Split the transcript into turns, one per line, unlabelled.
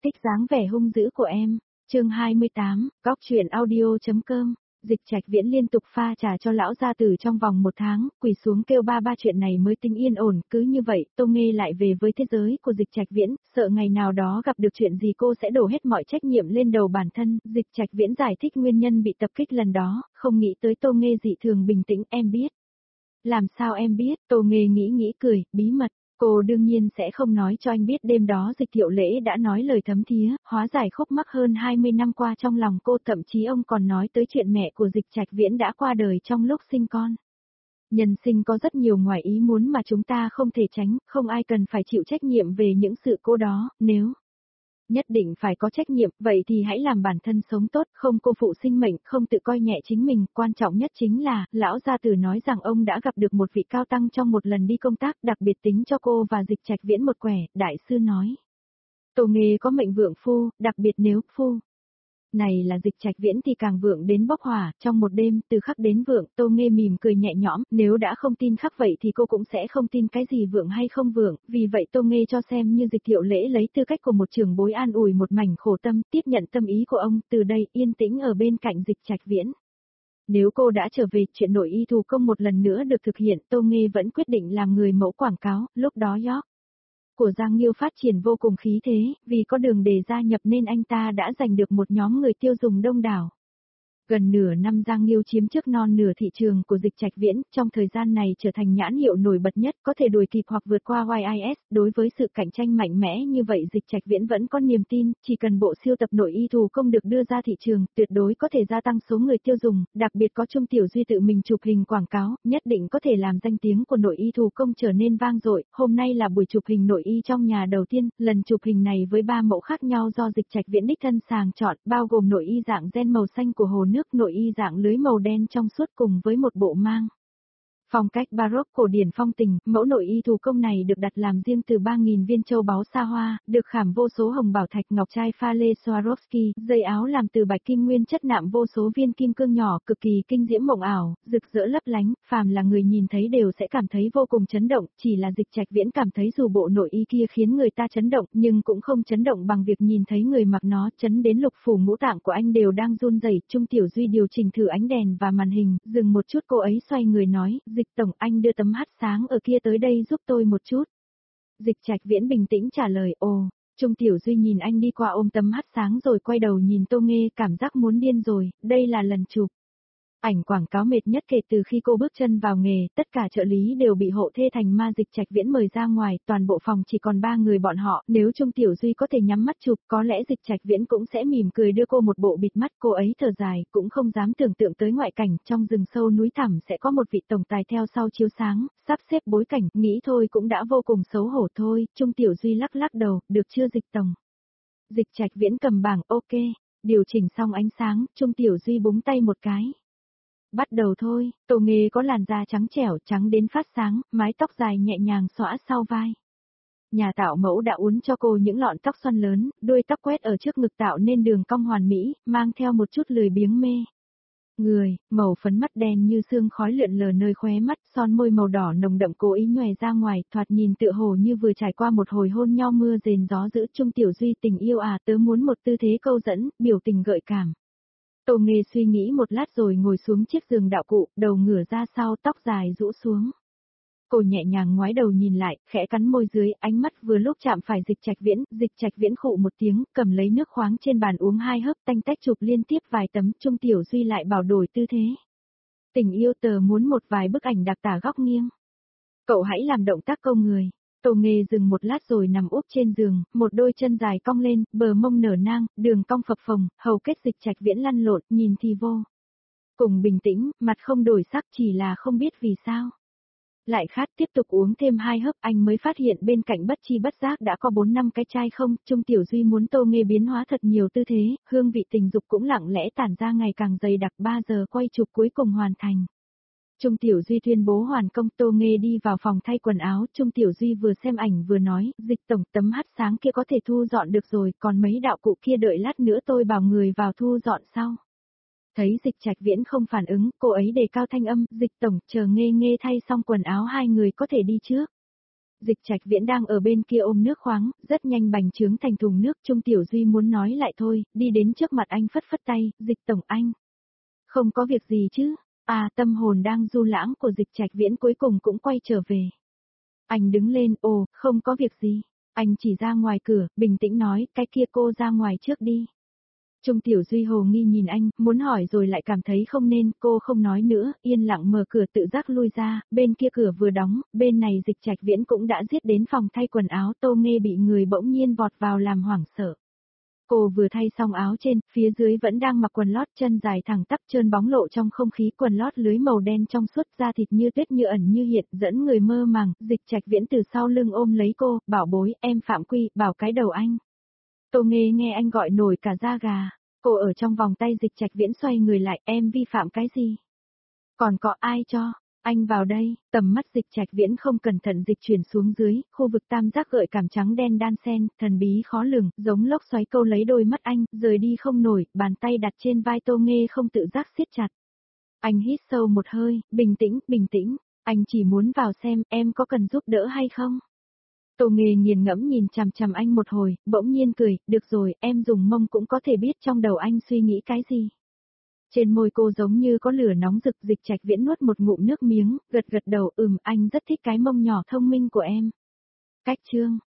thích dáng vẻ hung dữ của em. Chương 28, Góc truyện audio.com. Dịch Trạch Viễn liên tục pha trà cho lão gia tử trong vòng 1 tháng, quỳ xuống kêu ba chuyện này mới tính yên ổn, cứ như vậy, Tô Nghê lại về với thế giới của Dịch Trạch Viễn, sợ ngày nào đó gặp được chuyện gì cô sẽ đổ hết mọi trách nhiệm lên đầu bản thân. Dịch Trạch Viễn giải thích nguyên nhân bị tập kích lần đó, không nghĩ tới Tô Nghê dị thường bình tĩnh, em biết. Làm sao em biết? Tô Nghê nghĩ cười, bí mật. Cô đương nhiên sẽ không nói cho anh biết đêm đó Dịch Thiệu Lễ đã nói lời thấm thía, hóa giải khúc mắc hơn 20 năm qua trong lòng cô, thậm chí ông còn nói tới chuyện mẹ của Dịch Trạch Viễn đã qua đời trong lúc sinh con. Nhân sinh có rất nhiều ngoài ý muốn mà chúng ta không thể tránh, không ai cần phải chịu trách nhiệm về những sự cố đó, nếu nhất định phải có trách nhiệm, vậy thì hãy làm bản thân sống tốt, không cô phụ sinh mệnh, không tự coi nhẹ chính mình, quan trọng nhất chính là, lão gia tử nói rằng ông đã gặp được một vị cao tăng trong một lần đi công tác, đặc biệt tính cho cô và Dịch Trạch Viễn một quẻ, đại sư nói. Tô Nghê có mệnh vượng phu, đặc biệt nếu phu này là Dịch Trạch Viễn thì càng vượng đến bốc hỏa, trong một đêm, từ khắc đến vượng, Tô Nghê mỉm cười nhẹ nhõm, nếu đã không tin khắc vậy thì cô cũng sẽ không tin cái gì vượng hay không vượng, vì vậy Tô Nghê cho xem như Dịch Thiệu Lễ lấy tư cách của một trưởng bối an ủi một mảnh khổ tâm, tiếp nhận tâm ý của ông, từ đây yên tĩnh ở bên cạnh Dịch Trạch Viễn. Nếu cô đã trở về, chuyện nội y thủ công một lần nữa được thực hiện, Tô Nghê vẫn quyết định làm người mẫu quảng cáo, lúc đó York của Giang Nghiêu phát triển vô cùng khí thế, vì có đường để gia nhập nên anh ta đã giành được một nhóm người tiêu dùng đông đảo. Gần nửa năm Giang Nghiêu chiếm trước non nửa thị trường của Dịch Trạch Viễn, trong thời gian này trở thành nhãn hiệu nổi bật nhất, có thể đuổi kịp hoặc vượt qua YIS, đối với sự cạnh tranh mạnh mẽ như vậy Dịch Trạch Viễn vẫn có niềm tin, chỉ cần bộ siêu tập nội y thủ công được đưa ra thị trường, tuyệt đối có thể gia tăng số người tiêu dùng, đặc biệt có Trung Tiểu Duy tự mình chụp hình quảng cáo, nhất định có thể làm danh tiếng của nội y thủ công trở nên vang dội. Hôm nay là buổi chụp hình nội y trong nhà đầu tiên, lần chụp hình này với 3 mẫu khác nhau do Dịch Trạch Viễn đích thân sàng chọn, bao gồm nội y dạng gen màu xanh của hồ nước, nội y dạng lưới màu đen trong suốt cùng với một bộ mang phong cách baroque cổ điển phong tình. Mẫu nội y thủ công này được đặt làm riêng từ 3.000 viên châu báu sa hoa, được khảm vô số hồng bảo thạch ngọc trai pha lê Swarovski, dây áo làm từ bạch kim nguyên chất nạm vô số viên kim cương nhỏ, cực kỳ kinh diễm mộng ảo, rực rỡ lấp lánh, phàm là người nhìn thấy đều sẽ cảm thấy vô cùng chấn động, chỉ là Dịch Trạch Viễn cảm thấy dù bộ nội y kia khiến người ta chấn động, nhưng cũng không chấn động bằng việc nhìn thấy người mặc nó, chấn đến lục phủ ngũ tạng của anh đều đang run rẩy. Trung Tiểu Duy điều chỉnh thử ánh đèn và màn hình, dừng một chút cô ấy xoay người nói, Dịch tổng, anh đưa tấm hắt sáng ở kia tới đây giúp tôi một chút. Dịch Trạch Viễn bình tĩnh trả lời, ồ. Trung Tiểu Duy nhìn anh đi qua ôm tấm hắt sáng rồi quay đầu nhìn Tô Nghê, cảm giác muốn điên rồi, đây là lần chụp ảnh quảng cáo mệt nhất kể từ khi cô bước chân vào nghề, tất cả trợ lý đều bị hộ thê thành ma. Dịch Trạch Viễn mời ra ngoài, toàn bộ phòng chỉ còn 3 người bọn họ, nếu Trung Tiểu Duy có thể nhắm mắt chụp, có lẽ Dịch Trạch Viễn cũng sẽ mỉm cười đưa cô một bộ bịt mắt. Cô ấy thở dài, cũng không dám tưởng tượng tới ngoại cảnh, trong rừng sâu núi thẳm sẽ có một vị tổng tài theo sau chiếu sáng, sắp xếp bối cảnh, nghĩ thôi cũng đã vô cùng xấu hổ thôi. Trung Tiểu Duy lắc lắc đầu, được chưa Dịch tổng? Dịch Trạch Viễn cầm bảng, ok, điều chỉnh xong ánh sáng, Trung Tiểu Duy búng tay một cái. Bắt đầu thôi. Tô Nghê có làn da trắng trẻo, trắng đến phát sáng, mái tóc dài nhẹ nhàng xõa sau vai. Nhà tạo mẫu đã uốn cho cô những lọn tóc xoăn lớn, đuôi tóc quét ở trước ngực tạo nên đường cong hoàn mỹ, mang theo một chút lười biếng mê người, màu phấn mắt đen như sương khói lượn lờ nơi khóe mắt, son môi màu đỏ nồng đậm cố ý nhòe ra ngoài, thoạt nhìn tựa hồ như vừa trải qua một hồi hôn nhau mưa rền gió dữ. Trung Tiểu Duy, tình yêu à, tớ muốn một tư thế câu dẫn, biểu tình gợi cảm. Tô Nghê suy nghĩ một lát rồi ngồi xuống chiếc giường đạo cụ, đầu ngửa ra sau, tóc dài rũ xuống. Cô nhẹ nhàng ngoái đầu nhìn lại, khẽ cắn môi dưới, ánh mắt vừa lúc chạm phải Dịch Trạch Viễn. Dịch Trạch Viễn khụ một tiếng, cầm lấy nước khoáng trên bàn uống 2 hớp, tanh tách chụp liên tiếp vài tấm. Trung Tiểu Duy lại bảo đổi tư thế. Tình yêu, tớ muốn một vài bức ảnh đặc tả góc nghiêng. Cậu hãy làm động tác câu người. Tô Nghê dừng một lát rồi nằm úp trên giường, một đôi chân dài cong lên, bờ mông nở nang, đường cong phập phồng, hầu kết. Dịch Trạch Viễn lăn lộn, nhìn thì vô cùng bình tĩnh, mặt không đổi sắc, chỉ là không biết vì sao lại khát. Tiếp tục uống thêm 2 hớp, anh mới phát hiện bên cạnh bất chi bất giác đã có 4-5 cái chai không. Trung Tiểu Duy muốn Tô Nghê biến hóa thật nhiều tư thế, hương vị tình dục cũng lặng lẽ tản ra ngày càng dày đặc. 3 giờ quay chụp cuối cùng hoàn thành. Trung Tiểu Duy tuyên bố hoàn công. Tô Nghê đi vào phòng thay quần áo, Trung Tiểu Duy vừa xem ảnh vừa nói, Dịch tổng, tấm hắt sáng kia có thể thu dọn được rồi, còn mấy đạo cụ kia đợi lát nữa tôi bảo người vào thu dọn sau. Thấy Dịch Trạch Viễn không phản ứng, cô ấy đề cao thanh âm, Dịch tổng, chờ Nghê Nghê thay xong quần áo hai người có thể đi trước. Dịch Trạch Viễn đang ở bên kia ôm nước khoáng, rất nhanh bành trướng thành thùng nước. Trung Tiểu Duy muốn nói lại thôi, đi đến trước mặt anh phất phất tay, Dịch tổng anh. Không có việc gì chứ, à tâm hồn đang du lãng của Dịch Trạch Viễn cuối cùng cũng quay trở về. Anh đứng lên, ồ, không có việc gì. Anh chỉ ra ngoài cửa, bình tĩnh nói, cái kia cô ra ngoài trước đi. Trung Tiểu Duy hồ nghi nhìn anh, muốn hỏi rồi lại cảm thấy không nên, cô không nói nữa, yên lặng mở cửa tự giác lui ra, bên kia cửa vừa đóng, bên này Dịch Trạch Viễn cũng đã giết đến phòng thay quần áo. Tô Nghê bị người bỗng nhiên vọt vào làm hoảng sợ. Cô vừa thay xong áo trên, phía dưới vẫn đang mặc quần lót, chân dài thẳng tắp trơn bóng lộ trong không khí, quần lót lưới màu đen trong suốt, da thịt như tuyết như ẩn như hiện, dẫn người mơ màng. Dịch Trạch Viễn từ sau lưng ôm lấy cô, bảo bối, em phạm quy, bảo cái đầu anh. Tô Nghê nghe anh gọi nổi cả da gà. Cô ở trong vòng tay Dịch Trạch Viễn xoay người lại, em vi phạm cái gì? Còn có ai cho? Anh vào đây. Tầm mắt Dịch Trạch Viễn không cẩn thận dịch chuyển xuống dưới, khu vực tam giác gợi cảm trắng đen đan xen, thần bí khó lường, giống lốc xoáy câu lấy đôi mắt anh, rời đi không nổi, bàn tay đặt trên vai Tô Nghê không tự giác siết chặt. Anh hít sâu một hơi, bình tĩnh, anh chỉ muốn vào xem em có cần giúp đỡ hay không? Tô Nghê nghiền ngẫm nhìn chằm chằm anh một hồi, bỗng nhiên cười, được rồi, em dùng mông cũng có thể biết trong đầu anh suy nghĩ cái gì. Trên môi cô giống như có lửa nóng rực. Dịch Trạch Viễn nuốt một ngụm nước miếng, gật gật đầu, anh rất thích cái mông nhỏ thông minh của em. Cách chương